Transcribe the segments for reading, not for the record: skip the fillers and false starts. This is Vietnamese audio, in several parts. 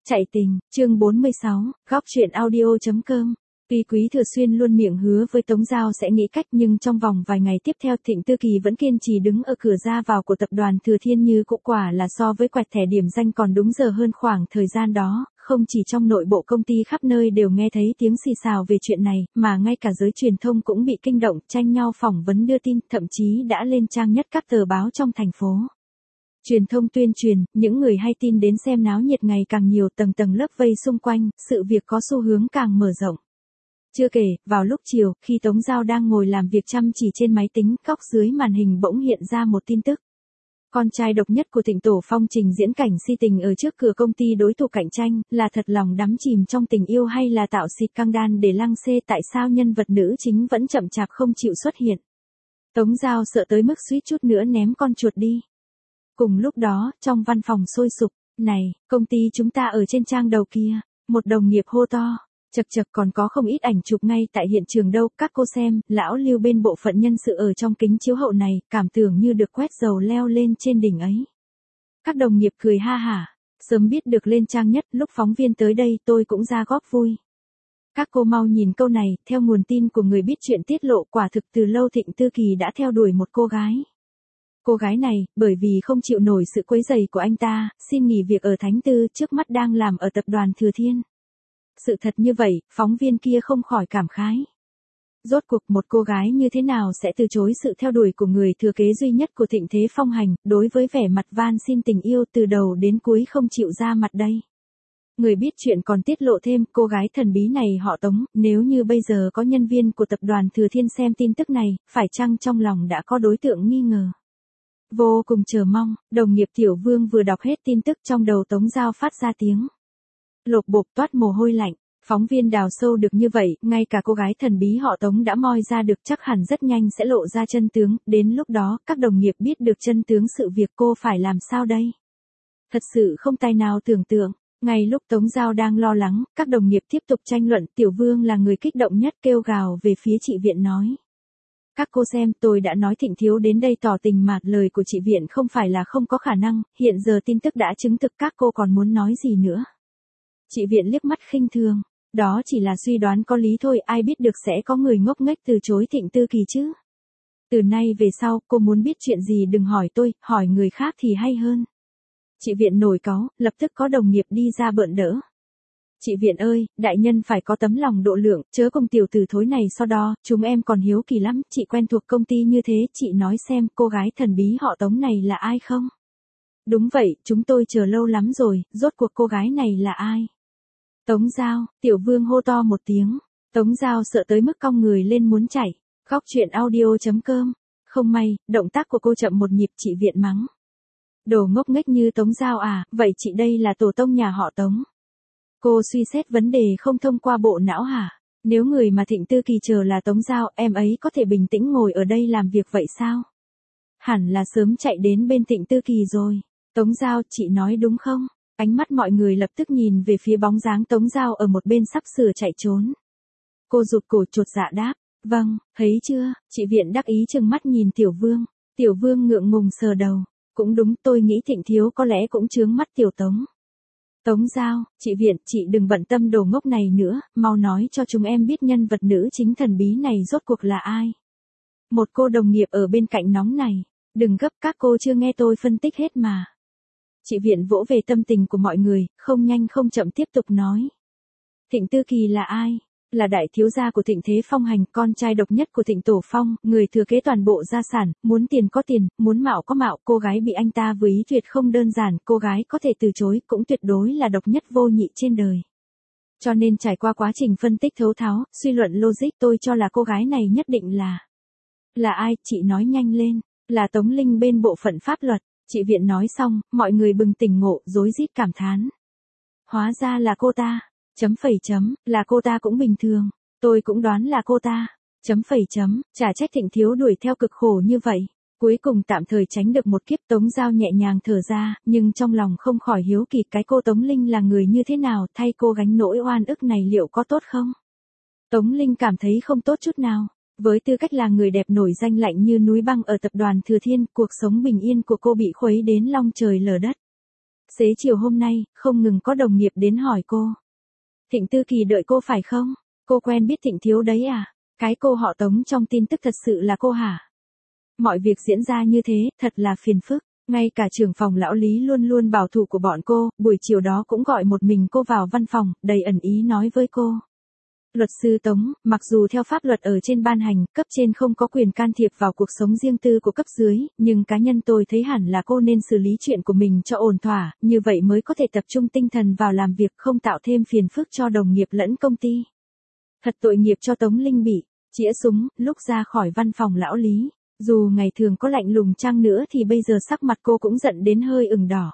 Chạy tình, chương 46, góc chuyện audio.com. Tuy Quý Thừa Xuyên luôn miệng hứa với Tống Giao sẽ nghĩ cách, nhưng trong vòng vài ngày tiếp theo Thịnh Tư Kỳ vẫn kiên trì đứng ở cửa ra vào của tập đoàn Thừa Thiên như cũ. Quả là so với quẹt thẻ điểm danh còn đúng giờ hơn. Khoảng thời gian đó, không chỉ trong nội bộ công ty khắp nơi đều nghe thấy tiếng xì xào về chuyện này, mà ngay cả giới truyền thông cũng bị kinh động, tranh nhau phỏng vấn đưa tin, thậm chí đã lên trang nhất các tờ báo trong thành phố. Truyền thông tuyên truyền, những người hay tin đến xem náo nhiệt ngày càng nhiều, tầng tầng lớp vây xung quanh, sự việc có xu hướng càng mở rộng. Chưa kể, vào lúc chiều, khi Tống Giao đang ngồi làm việc chăm chỉ trên máy tính, góc dưới màn hình bỗng hiện ra một tin tức. Con trai độc nhất của Thịnh Tổ Phong trình diễn cảnh si tình ở trước cửa công ty đối thủ cạnh tranh, là thật lòng đắm chìm trong tình yêu hay là tạo xịt căng đan để lăng xê? Tại sao nhân vật nữ chính vẫn chậm chạp không chịu xuất hiện? Tống Giao sợ tới mức suýt chút nữa ném con chuột đi. Cùng lúc đó, trong văn phòng sôi sục, này, công ty chúng ta ở trên trang đầu kia, một đồng nghiệp hô to, chật chật, còn có không ít ảnh chụp ngay tại hiện trường đâu, các cô xem. Lão Lưu bên bộ phận nhân sự ở trong kính chiếu hậu này, cảm tưởng như được quét dầu leo lên trên đỉnh ấy. Các đồng nghiệp cười ha hả, sớm biết được lên trang nhất, lúc phóng viên tới đây tôi cũng ra góp vui. Các cô mau nhìn câu này, theo nguồn tin của người biết chuyện tiết lộ, quả thực từ lâu Thịnh Tư Kỳ đã theo đuổi một cô gái. Cô gái này, bởi vì không chịu nổi sự quấy rầy của anh ta, xin nghỉ việc ở Thánh Tư, trước mắt đang làm ở tập đoàn Thừa Thiên. Sự thật như vậy, phóng viên kia không khỏi cảm khái. Rốt cuộc một cô gái như thế nào sẽ từ chối sự theo đuổi của người thừa kế duy nhất của Thịnh Thế Phong hành, đối với vẻ mặt van xin tình yêu từ đầu đến cuối không chịu ra mặt đây. Người biết chuyện còn tiết lộ thêm, cô gái thần bí này họ Tống, nếu như bây giờ có nhân viên của tập đoàn Thừa Thiên xem tin tức này, phải chăng trong lòng đã có đối tượng nghi ngờ? Vô cùng chờ mong, đồng nghiệp Tiểu Vương vừa đọc hết tin tức trong đầu Tống Giao phát ra tiếng lộp bộp toát mồ hôi lạnh. Phóng viên đào sâu được như vậy, ngay cả cô gái thần bí họ Tống đã moi ra được, chắc hẳn rất nhanh sẽ lộ ra chân tướng. Đến lúc đó, các đồng nghiệp biết được chân tướng sự việc, cô phải làm sao đây? Thật sự không tài nào tưởng tượng. Ngay lúc Tống Giao đang lo lắng, các đồng nghiệp tiếp tục tranh luận, Tiểu Vương là người kích động nhất, kêu gào về phía chị Viện nói. Các cô xem, tôi đã nói Thịnh Thiếu đến đây tỏ tình mà, lời của chị Viện không phải là không có khả năng, hiện giờ tin tức đã chứng thực, các cô còn muốn nói gì nữa? Chị Viện liếc mắt khinh thường, đó chỉ là suy đoán có lý thôi, ai biết được sẽ có người ngốc nghếch từ chối Thịnh Tư Kỳ chứ. Từ nay về sau, cô muốn biết chuyện gì đừng hỏi tôi, hỏi người khác thì hay hơn. Chị Viện nổi cáu, lập tức có đồng nghiệp đi ra bợn đỡ. Chị Viện ơi, đại nhân phải có tấm lòng độ lượng, chớ cùng tiểu tử thối này so đo, chúng em còn hiếu kỳ lắm, chị quen thuộc công ty như thế, chị nói xem cô gái thần bí họ Tống này là ai không? Đúng vậy, chúng tôi chờ lâu lắm rồi, rốt cuộc cô gái này là ai? Tống Giao, Tiểu Vương hô to một tiếng. Tống Giao sợ tới mức cong người lên muốn chạy. Góc chuyện audio.com. Không may, động tác của cô chậm một nhịp, chị Viện mắng. Đồ ngốc nghếch như Tống Giao à, vậy chị đây là tổ tông nhà họ Tống. Cô suy xét vấn đề không thông qua bộ não hả? Nếu người mà Thịnh Tư Kỳ chờ là Tống Giao, em ấy có thể bình tĩnh ngồi ở đây làm việc vậy sao? Hẳn là sớm chạy đến bên Thịnh Tư Kỳ rồi. Tống Giao, chị nói đúng không? Ánh mắt mọi người lập tức nhìn về phía bóng dáng Tống Giao ở một bên sắp sửa chạy trốn. Cô rụt cổ chột dạ đáp, vâng, thấy chưa? Chị Viện đắc ý trừng mắt nhìn Tiểu Vương. Tiểu Vương ngượng ngùng sờ đầu. Cũng đúng, tôi nghĩ Thịnh Thiếu có lẽ cũng chướng mắt Tiểu Tống. Tống Giao, chị Viện, chị đừng bận tâm đồ ngốc này nữa, mau nói cho chúng em biết nhân vật nữ chính thần bí này rốt cuộc là ai. Một cô đồng nghiệp ở bên cạnh nóng này, đừng gấp, các cô chưa nghe tôi phân tích hết mà. Chị Viện vỗ về tâm tình của mọi người, không nhanh không chậm tiếp tục nói. Thịnh Tư Kỳ là ai? Là đại thiếu gia của Thịnh Thế Phong hành, con trai độc nhất của Thịnh Tổ Phong, người thừa kế toàn bộ gia sản, muốn tiền có tiền, muốn mạo có mạo, cô gái bị anh ta với ý tuyệt không đơn giản, cô gái có thể từ chối, cũng tuyệt đối là độc nhất vô nhị trên đời. Cho nên trải qua quá trình phân tích thấu tháo, suy luận logic, tôi cho là cô gái này nhất định là ai? Chị nói nhanh lên, là Tống Linh bên bộ phận pháp luật. Chị Viện nói xong, mọi người bừng tỉnh ngộ, rối rít cảm thán. Hóa ra là cô ta. Là cô ta cũng bình thường. Tôi cũng đoán là cô ta. Chả trách Thịnh Thiếu đuổi theo cực khổ như vậy. Cuối cùng tạm thời tránh được một kiếp. Tống Giao nhẹ nhàng thở ra, nhưng trong lòng không khỏi hiếu kỳ cái cô Tống Linh là người như thế nào, thay cô gánh nỗi oan ức này liệu có tốt không? Tống Linh cảm thấy không tốt chút nào. Với tư cách là người đẹp nổi danh lạnh như núi băng ở tập đoàn Thừa Thiên, cuộc sống bình yên của cô bị khuấy đến long trời lở đất. Xế chiều hôm nay, không ngừng có đồng nghiệp đến hỏi cô. Thịnh Tư Kỳ đợi cô phải không? Cô quen biết Thịnh Thiếu đấy à? Cái cô họ Tống trong tin tức thật sự là cô hả? Mọi việc diễn ra như thế, thật là phiền phức. Ngay cả trưởng phòng lão Lý luôn luôn bảo thủ của bọn cô, buổi chiều đó cũng gọi một mình cô vào văn phòng, đầy ẩn ý nói với cô. Luật sư Tống, mặc dù theo pháp luật ở trên ban hành, cấp trên không có quyền can thiệp vào cuộc sống riêng tư của cấp dưới, nhưng cá nhân tôi thấy hẳn là cô nên xử lý chuyện của mình cho ổn thỏa, như vậy mới có thể tập trung tinh thần vào làm việc không tạo thêm phiền phức cho đồng nghiệp lẫn công ty. Thật tội nghiệp cho Tống Linh bị chĩa súng, lúc ra khỏi văn phòng lão Lý. Dù ngày thường có lạnh lùng chăng nữa thì bây giờ sắc mặt cô cũng giận đến hơi ửng đỏ.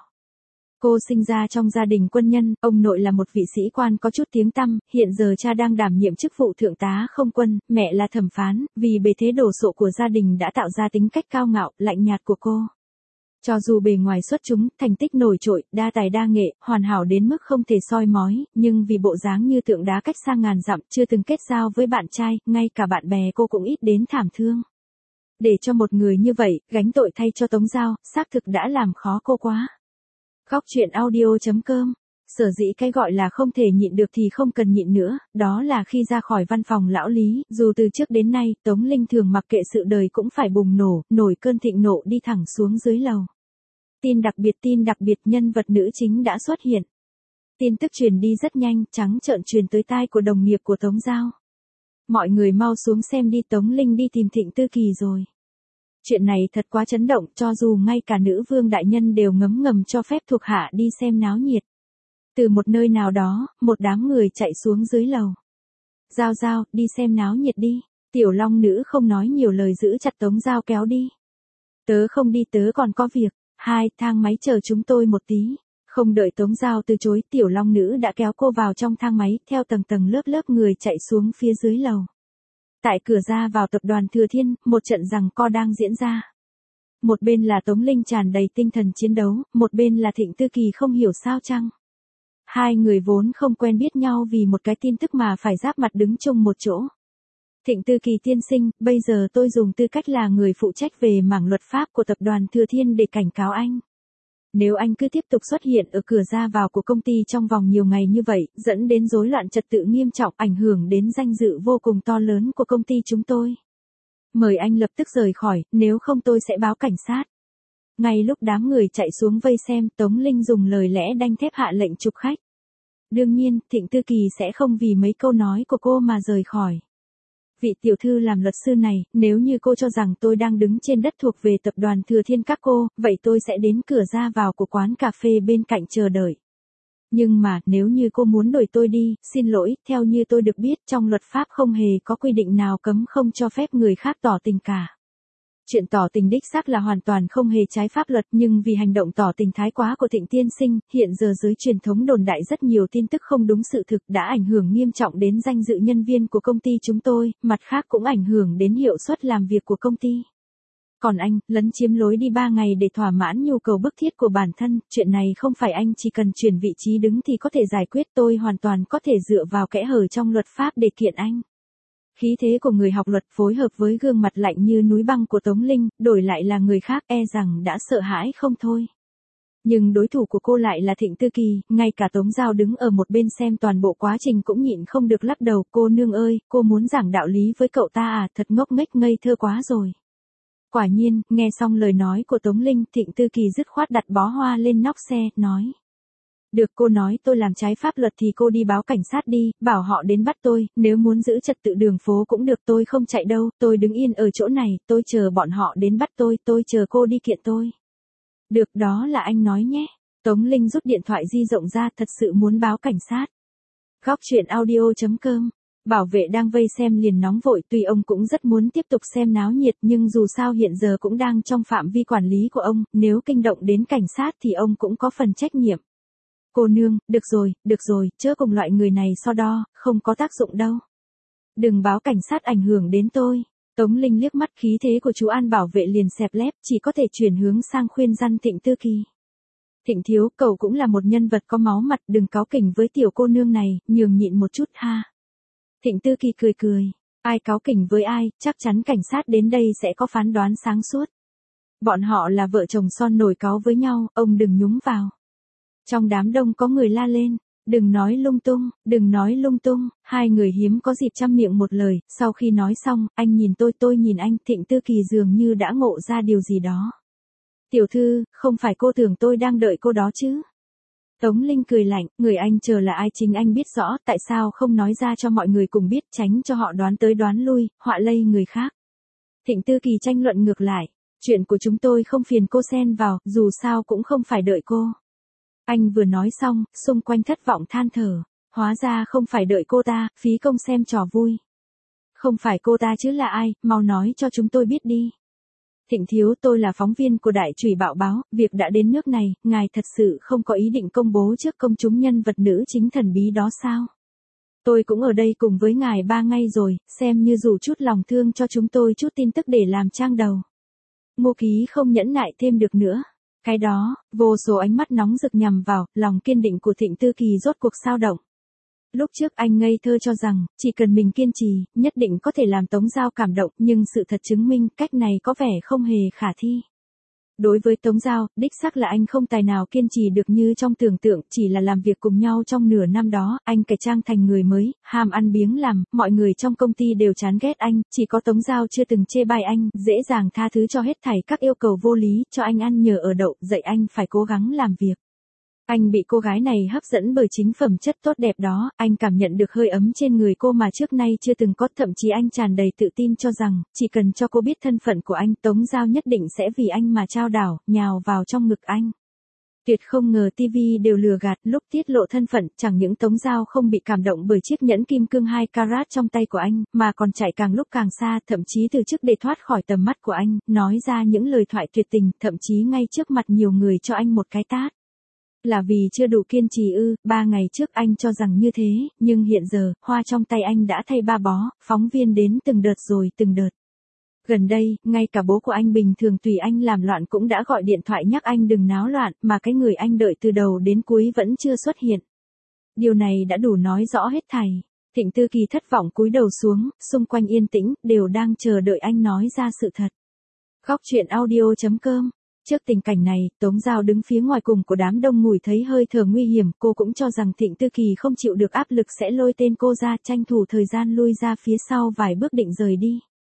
Cô sinh ra trong gia đình quân nhân, ông nội là một vị sĩ quan có chút tiếng tăm, hiện giờ cha đang đảm nhiệm chức vụ thượng tá không quân, mẹ là thẩm phán, vì bề thế đồ sộ của gia đình đã tạo ra tính cách cao ngạo, lạnh nhạt của cô. Cho dù bề ngoài xuất chúng, thành tích nổi trội, đa tài đa nghệ, hoàn hảo đến mức không thể soi mói, nhưng vì bộ dáng như tượng đá cách xa ngàn dặm, chưa từng kết giao với bạn trai, ngay cả bạn bè cô cũng ít đến thảm thương. Để cho một người như vậy, gánh tội thay cho Tống Giao, xác thực đã làm khó cô quá. Góc truyện audio.com. Sở dĩ cái gọi là không thể nhịn được thì không cần nhịn nữa, đó là khi ra khỏi văn phòng lão Lý, dù từ trước đến nay, Tống Linh thường mặc kệ sự đời cũng phải bùng nổ, nổi cơn thịnh nộ đi thẳng xuống dưới lầu. Tin đặc biệt nhân vật nữ chính đã xuất hiện. Tin tức truyền đi rất nhanh, trắng trợn truyền tới tai của đồng nghiệp của Tống Giao. Mọi người mau xuống xem đi, Tống Linh đi tìm Thịnh Tư Kỳ rồi. Chuyện này thật quá chấn động, cho dù ngay cả nữ vương đại nhân đều ngấm ngầm cho phép thuộc hạ đi xem náo nhiệt. Từ một nơi nào đó, một đám người chạy xuống dưới lầu. Giao, đi xem náo nhiệt đi. Tiểu Long nữ không nói nhiều lời giữ chặt Tống Giao kéo đi. Tớ không đi, tớ còn có việc. Thang máy chờ chúng tôi một tí. Không đợi Tống Giao từ chối, Tiểu Long nữ đã kéo cô vào trong thang máy, theo tầng lớp người chạy xuống phía dưới lầu. Tại cửa ra vào tập đoàn Thừa Thiên, một trận giằng co đang diễn ra. Một bên là Tống Linh tràn đầy tinh thần chiến đấu, một bên là Thịnh Tư Kỳ không hiểu sao chăng. Hai người vốn không quen biết nhau vì một cái tin tức mà phải giáp mặt đứng chung một chỗ. Thịnh Tư Kỳ tiên sinh, bây giờ tôi dùng tư cách là người phụ trách về mảng luật pháp của tập đoàn Thừa Thiên để cảnh cáo anh. Nếu anh cứ tiếp tục xuất hiện ở cửa ra vào của công ty trong vòng nhiều ngày như vậy, dẫn đến rối loạn trật tự nghiêm trọng, ảnh hưởng đến danh dự vô cùng to lớn của công ty chúng tôi. Mời anh lập tức rời khỏi, nếu không tôi sẽ báo cảnh sát. Ngay lúc đám người chạy xuống vây xem, Tống Linh dùng lời lẽ đanh thép hạ lệnh chụp khách. Đương nhiên, Thịnh Tư Kỳ sẽ không vì mấy câu nói của cô mà rời khỏi. Vị tiểu thư làm luật sư này, nếu như cô cho rằng tôi đang đứng trên đất thuộc về tập đoàn Thừa Thiên các cô, vậy tôi sẽ đến cửa ra vào của quán cà phê bên cạnh chờ đợi. Nhưng mà, nếu như cô muốn đuổi tôi đi, xin lỗi, theo như tôi được biết, trong luật pháp không hề có quy định nào cấm không cho phép người khác tỏ tình cả. Chuyện tỏ tình đích xác là hoàn toàn không hề trái pháp luật, nhưng vì hành động tỏ tình thái quá của Thịnh tiên sinh, hiện giờ giới truyền thống đồn đại rất nhiều tin tức không đúng sự thực đã ảnh hưởng nghiêm trọng đến danh dự nhân viên của công ty chúng tôi, mặt khác cũng ảnh hưởng đến hiệu suất làm việc của công ty. Còn anh, lấn chiếm lối đi 3 ngày để thỏa mãn nhu cầu bức thiết của bản thân, chuyện này không phải anh chỉ cần chuyển vị trí đứng thì có thể giải quyết, tôi hoàn toàn có thể dựa vào kẽ hở trong luật pháp để kiện anh. Khí thế của người học luật phối hợp với gương mặt lạnh như núi băng của Tống Linh, đổi lại là người khác e rằng đã sợ hãi không thôi. Nhưng đối thủ của cô lại là Thịnh Tư Kỳ, ngay cả Tống Giao đứng ở một bên xem toàn bộ quá trình cũng nhịn không được lắc đầu, cô nương ơi, cô muốn giảng đạo lý với cậu ta à, thật ngốc nghếch ngây thơ quá rồi. Quả nhiên, nghe xong lời nói của Tống Linh, Thịnh Tư Kỳ dứt khoát đặt bó hoa lên nóc xe, nói. Được, cô nói tôi làm trái pháp luật thì cô đi báo cảnh sát đi, bảo họ đến bắt tôi, nếu muốn giữ trật tự đường phố cũng được, tôi không chạy đâu, tôi đứng yên ở chỗ này, tôi chờ bọn họ đến bắt tôi chờ cô đi kiện tôi. Được, đó là anh nói nhé. Tống Linh rút điện thoại di động ra, thật sự muốn báo cảnh sát. Góc truyện audio.com. Bảo vệ đang vây xem liền nóng vội, tuy ông cũng rất muốn tiếp tục xem náo nhiệt nhưng dù sao hiện giờ cũng đang trong phạm vi quản lý của ông, nếu kinh động đến cảnh sát thì ông cũng có phần trách nhiệm. Cô nương, được rồi, chớ cùng loại người này so đo, không có tác dụng đâu. Đừng báo cảnh sát ảnh hưởng đến tôi. Tống Linh liếc mắt, khí thế của chú An bảo vệ liền xẹp lép, chỉ có thể chuyển hướng sang khuyên răn Thịnh Tư Kỳ. Thịnh thiếu, cậu cũng là một nhân vật có máu mặt, đừng cáu kỉnh với tiểu cô nương này, nhường nhịn một chút ha. Thịnh Tư Kỳ cười. Ai cáu kỉnh với ai, chắc chắn cảnh sát đến đây sẽ có phán đoán sáng suốt. Bọn họ là vợ chồng son nổi cáu với nhau, ông đừng nhúng vào. Trong đám đông có người la lên. Đừng nói lung tung, đừng nói lung tung, hai người hiếm có dịp trăm miệng một lời, sau khi nói xong, anh nhìn tôi nhìn anh, Thịnh Tư Kỳ dường như đã ngộ ra điều gì đó. Tiểu thư, không phải cô tưởng tôi đang đợi cô đó chứ? Tống Linh cười lạnh, người anh chờ là ai chính anh biết rõ, tại sao không nói ra cho mọi người cùng biết, tránh cho họ đoán tới đoán lui, họa lây người khác. Thịnh Tư Kỳ tranh luận ngược lại, chuyện của chúng tôi không phiền cô xen vào, dù sao cũng không phải đợi cô. Anh vừa nói xong, xung quanh thất vọng than thở, hóa ra không phải đợi cô ta, phí công xem trò vui. Không phải cô ta chứ là ai, mau nói cho chúng tôi biết đi. Thịnh thiếu, tôi là phóng viên của Đại Chủy Bạo Báo, việc đã đến nước này, ngài thật sự không có ý định công bố trước công chúng nhân vật nữ chính thần bí đó sao? Tôi cũng ở đây cùng với ngài 3 ngày rồi, xem như dù chút lòng thương cho chúng tôi chút tin tức để làm trang đầu. Ngô Ký không nhẫn nại thêm được nữa. Cái đó, vô số ánh mắt nóng rực nhằm vào, lòng kiên định của Thịnh Tư Kỳ rốt cuộc sao động. Lúc trước anh ngây thơ cho rằng, chỉ cần mình kiên trì, nhất định có thể làm Tống Giao cảm động, nhưng sự thật chứng minh cách này có vẻ không hề khả thi. Đối với Tống Giao, đích xác là anh không tài nào kiên trì được như trong tưởng tượng, chỉ là làm việc cùng nhau trong nửa năm đó, anh cải trang thành người mới, ham ăn biếng làm, mọi người trong công ty đều chán ghét anh, chỉ có Tống Giao chưa từng chê bai anh, dễ dàng tha thứ cho hết thảy các yêu cầu vô lý, cho anh ăn nhờ ở đậu, dạy anh phải cố gắng làm việc. Anh bị cô gái này hấp dẫn bởi chính phẩm chất tốt đẹp đó, anh cảm nhận được hơi ấm trên người cô mà trước nay chưa từng có, thậm chí anh tràn đầy tự tin cho rằng, chỉ cần cho cô biết thân phận của anh, Tống Giao nhất định sẽ vì anh mà trao đảo, nhào vào trong ngực anh. Tuyệt không ngờ TV đều lừa gạt, lúc tiết lộ thân phận, chẳng những Tống Giao không bị cảm động bởi chiếc nhẫn kim cương 2 carat trong tay của anh, mà còn chạy càng lúc càng xa, thậm chí từ chức để thoát khỏi tầm mắt của anh, nói ra những lời thoại tuyệt tình, thậm chí ngay trước mặt nhiều người cho anh một cái tát. Là vì chưa đủ kiên trì ư? 3 ngày trước anh cho rằng như thế, nhưng hiện giờ, hoa trong tay anh đã thay 3 bó, phóng viên đến từng đợt rồi từng đợt. Gần đây, ngay cả bố của anh bình thường tùy anh làm loạn cũng đã gọi điện thoại nhắc anh đừng náo loạn, mà cái người anh đợi từ đầu đến cuối vẫn chưa xuất hiện. Điều này đã đủ nói rõ hết thảy. Thịnh Tư Kỳ thất vọng cúi đầu xuống, xung quanh yên tĩnh, đều đang chờ đợi anh nói ra sự thật. Góc chuyện audio.com. Trước tình cảnh này, Tống Giao đứng phía ngoài cùng của đám đông ngùi thấy hơi thở nguy hiểm, cô cũng cho rằng Thịnh Tư Kỳ không chịu được áp lực sẽ lôi tên cô ra, tranh thủ thời gian lui ra phía sau vài bước định rời đi.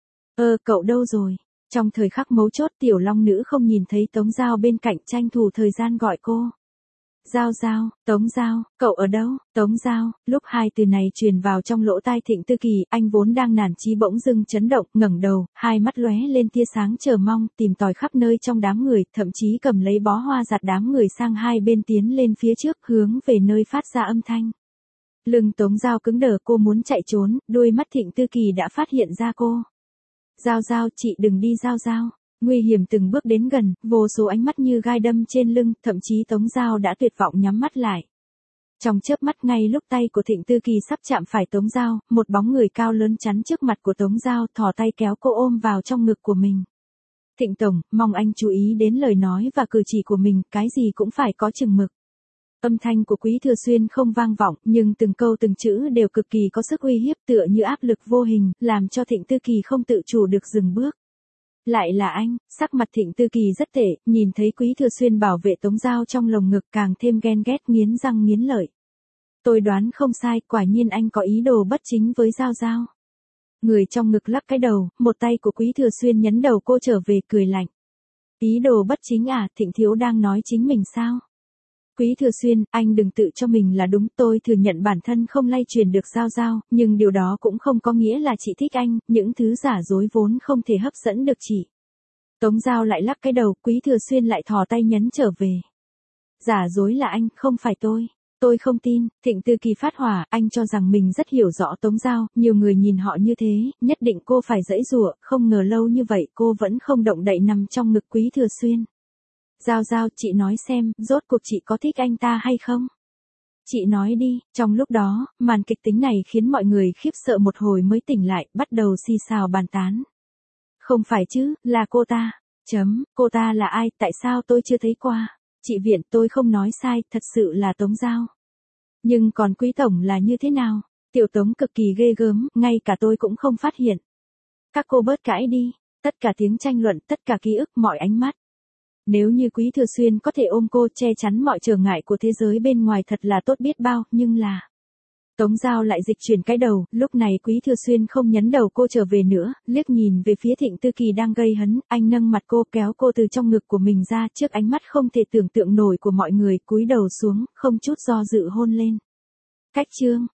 Cậu đâu rồi? Trong thời khắc mấu chốt, tiểu long nữ không nhìn thấy Tống Giao bên cạnh, tranh thủ thời gian gọi cô. Giao Giao, Tống Giao, cậu ở đâu? Tống Giao, lúc hai từ này truyền vào trong lỗ tai Thịnh Tư Kỳ, anh vốn đang nản chí bỗng dưng chấn động, ngẩng đầu, hai mắt lóe lên tia sáng chờ mong, tìm tòi khắp nơi trong đám người, thậm chí cầm lấy bó hoa giặt đám người sang hai bên tiến lên phía trước, hướng về nơi phát ra âm thanh. Lưng Tống Giao cứng đờ, cô muốn chạy trốn, đôi mắt Thịnh Tư Kỳ đã phát hiện ra cô. Giao Giao, chị đừng đi Giao Giao. Nguy hiểm từng bước đến gần, vô số ánh mắt như gai đâm trên lưng, thậm chí Tống Giao đã tuyệt vọng nhắm mắt lại. Trong chớp mắt ngay lúc tay của Thịnh Tư Kỳ sắp chạm phải Tống Giao, một bóng người cao lớn chắn trước mặt của Tống Giao, thò tay kéo cô ôm vào trong ngực của mình. Thịnh Tổng, mong anh chú ý đến lời nói và cử chỉ của mình, cái gì cũng phải có chừng mực. Âm thanh của Quý Thừa Xuyên không vang vọng, nhưng từng câu từng chữ đều cực kỳ có sức uy hiếp, tựa như áp lực vô hình, làm cho Thịnh Tư Kỳ không tự chủ được dừng bước. Lại là anh, sắc mặt Thịnh Tư Kỳ rất tệ, nhìn thấy Quý Thừa Xuyên bảo vệ Tống Giao trong lồng ngực càng thêm ghen ghét, nghiến răng nghiến lợi. Tôi đoán không sai, quả nhiên anh có ý đồ bất chính với Giao Giao. Người trong ngực lắc cái đầu, một tay của Quý Thừa Xuyên nhấn đầu cô trở về, cười lạnh. Ý đồ bất chính à? Thịnh thiếu đang nói chính mình sao? Quý Thừa Xuyên, anh đừng tự cho mình là đúng, tôi thừa nhận bản thân không lay truyền được Giao Giao, nhưng điều đó cũng không có nghĩa là chị thích anh, những thứ giả dối vốn không thể hấp dẫn được chị. Tống Giao lại lắc cái đầu, Quý Thừa Xuyên lại thò tay nhấn trở về. Giả dối là anh, không phải tôi. Tôi không tin. Thịnh Tư Kỳ phát hỏa, anh cho rằng mình rất hiểu rõ Tống Giao, nhiều người nhìn họ như thế, nhất định cô phải giãy giụa, không ngờ lâu như vậy cô vẫn không động đậy nằm trong ngực Quý Thừa Xuyên. Giao Giao, chị nói xem, rốt cuộc chị có thích anh ta hay không? Chị nói đi. Trong lúc đó, màn kịch tính này khiến mọi người khiếp sợ một hồi mới tỉnh lại, bắt đầu xì xào bàn tán. Không phải chứ, là cô ta. Cô ta là ai, tại sao tôi chưa thấy qua? Chị Viện, tôi không nói sai, thật sự là Tống Giao. Nhưng còn Quý Tổng là như thế nào? Tiểu Tống cực kỳ ghê gớm, ngay cả tôi cũng không phát hiện. Các cô bớt cãi đi. Tất cả tiếng tranh luận, tất cả ký ức, mọi ánh mắt. Nếu như Quý Thừa Xuyên có thể ôm cô che chắn mọi trở ngại của thế giới bên ngoài thật là tốt biết bao, nhưng là... Tống Giao lại dịch chuyển cái đầu, lúc này Quý Thừa Xuyên không nhấn đầu cô trở về nữa, liếc nhìn về phía Thịnh Tư Kỳ đang gây hấn, anh nâng mặt cô kéo cô từ trong ngực của mình ra trước ánh mắt không thể tưởng tượng nổi của mọi người, cúi đầu xuống, không chút do dự hôn lên. Cách chương